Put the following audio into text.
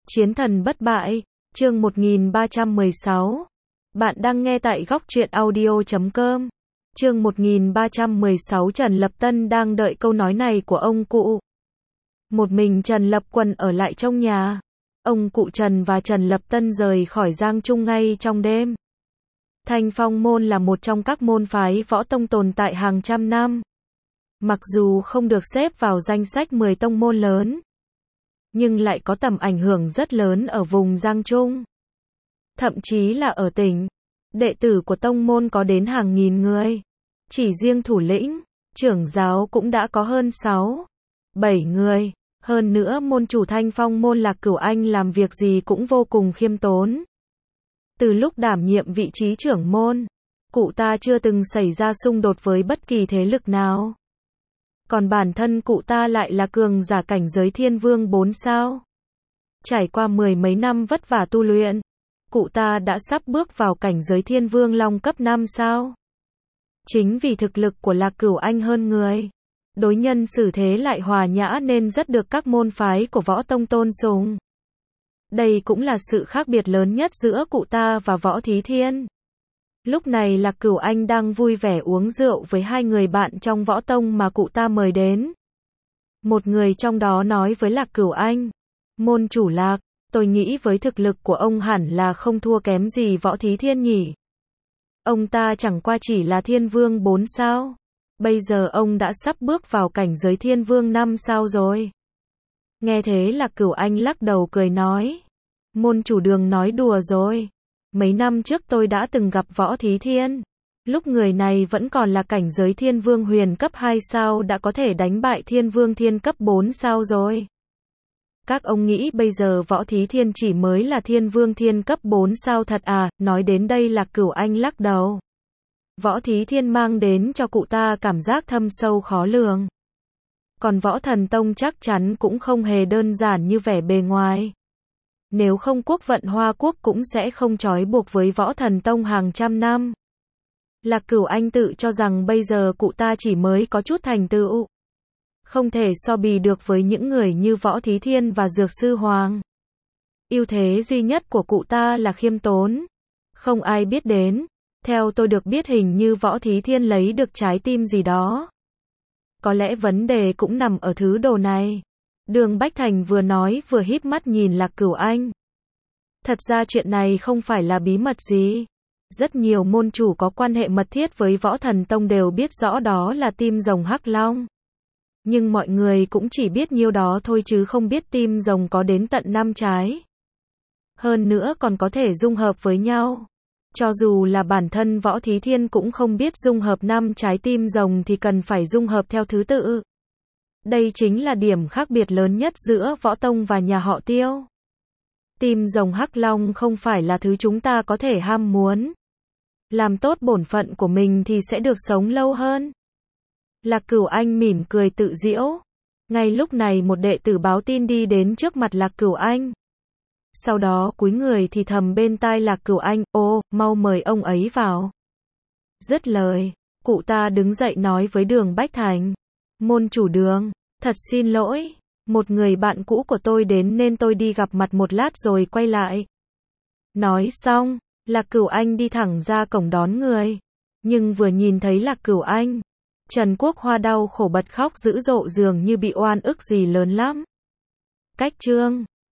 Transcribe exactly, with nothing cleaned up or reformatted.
Chiến thần bất bại, chương một nghìn ba trăm mười sáu. Bạn đang nghe tại góc truyện audio chấm com. Chương một nghìn ba trăm mười sáu. Trần Lập Tân đang đợi câu nói này của ông cụ. Một mình Trần Lập Quần ở lại trong nhà. Ông cụ Trần và Trần Lập Tân rời khỏi Giang Trung ngay trong đêm. Thanh Phong môn là một trong các môn phái võ tông tồn tại hàng trăm năm. Mặc dù không được xếp vào danh sách mười tông môn lớn, nhưng lại có tầm ảnh hưởng rất lớn ở vùng Giang Trung. Thậm chí là ở tỉnh, đệ tử của tông môn có đến hàng nghìn người. Chỉ riêng thủ lĩnh, trưởng giáo cũng đã có hơn sáu, bảy người. Hơn nữa môn chủ Thanh Phong môn Lạc Cửu Anh làm việc gì cũng vô cùng khiêm tốn. Từ lúc đảm nhiệm vị trí trưởng môn, cụ ta chưa từng xảy ra xung đột với bất kỳ thế lực nào. Còn bản thân cụ ta lại là cường giả cảnh giới thiên vương bốn sao. Trải qua mười mấy năm vất vả tu luyện, cụ ta đã sắp bước vào cảnh giới thiên vương long cấp năm sao. Chính vì thực lực của Lạc Cửu Anh hơn người, đối nhân xử thế lại hòa nhã nên rất được các môn phái của võ tông tôn sùng. Đây cũng là sự khác biệt lớn nhất giữa cụ ta và Võ Thí Thiên. Lúc này Lạc Cửu Anh đang vui vẻ uống rượu với hai người bạn trong võ tông mà cụ ta mời đến. Một người trong đó nói với Lạc Cửu Anh: "Môn chủ Lạc, tôi nghĩ với thực lực của ông hẳn là không thua kém gì Võ Thí Thiên nhỉ. Ông ta chẳng qua chỉ là thiên vương bốn sao. Bây giờ ông đã sắp bước vào cảnh giới thiên vương năm sao rồi." Nghe thế Lạc Cửu Anh lắc đầu cười nói: "Môn chủ Đường nói đùa rồi. Mấy năm trước tôi đã từng gặp Võ Thí Thiên. Lúc người này vẫn còn là cảnh giới thiên vương huyền cấp hai sao đã có thể đánh bại thiên vương thiên cấp bốn sao rồi. Các ông nghĩ bây giờ Võ Thí Thiên chỉ mới là thiên vương thiên cấp bốn sao thật à?" Nói đến đây Lạc Cửu Anh lắc đầu. Võ Thí Thiên mang đến cho cụ ta cảm giác thâm sâu khó lường. Còn Võ Thần Tông chắc chắn cũng không hề đơn giản như vẻ bề ngoài. Nếu không quốc vận Hoa Quốc cũng sẽ không trói buộc với Võ Thần Tông hàng trăm năm. Lạc Cửu Anh tự cho rằng bây giờ cụ ta chỉ mới có chút thành tựu, không thể so bì được với những người như Võ Thí Thiên và Dược Sư Hoàng. Ưu thế duy nhất của cụ ta là khiêm tốn, không ai biết đến. Theo tôi được biết hình như Võ Thí Thiên lấy được trái tim gì đó. Có lẽ vấn đề cũng nằm ở thứ đồ này. Đường Bách Thành vừa nói vừa híp mắt nhìn Lạc Cửu Anh. Thật ra chuyện này không phải là bí mật gì. Rất nhiều môn chủ có quan hệ mật thiết với Võ Thần Tông đều biết rõ đó là tim rồng Hắc Long. Nhưng mọi người cũng chỉ biết nhiêu đó thôi chứ không biết tim rồng có đến tận năm trái. Hơn nữa còn có thể dung hợp với nhau. Cho dù là bản thân Võ Thí Thiên cũng không biết dung hợp năm trái tim rồng thì cần phải dung hợp theo thứ tự. Đây chính là điểm khác biệt lớn nhất giữa Võ Tông và nhà họ Tiêu. Tim rồng Hắc Long không phải là thứ chúng ta có thể ham muốn. Làm tốt bổn phận của mình thì sẽ được sống lâu hơn. Lạc Cửu Anh mỉm cười tự giễu. Ngay lúc này một đệ tử báo tin đi đến trước mặt Lạc Cửu Anh. Sau đó cúi người thì thầm bên tai Lạc Cửu Anh: "Ô, mau mời ông ấy vào." Dứt lời, cụ ta đứng dậy nói với Đường Bách Thành: "Môn chủ Đường, thật xin lỗi, một người bạn cũ của tôi đến nên tôi đi gặp mặt một lát rồi quay lại." Nói xong, Lạc Cửu Anh đi thẳng ra cổng đón người. Nhưng vừa nhìn thấy Lạc Cửu Anh, Trần Quốc Hoa đau khổ bật khóc dữ dội dường như bị oan ức gì lớn lắm. Cách chương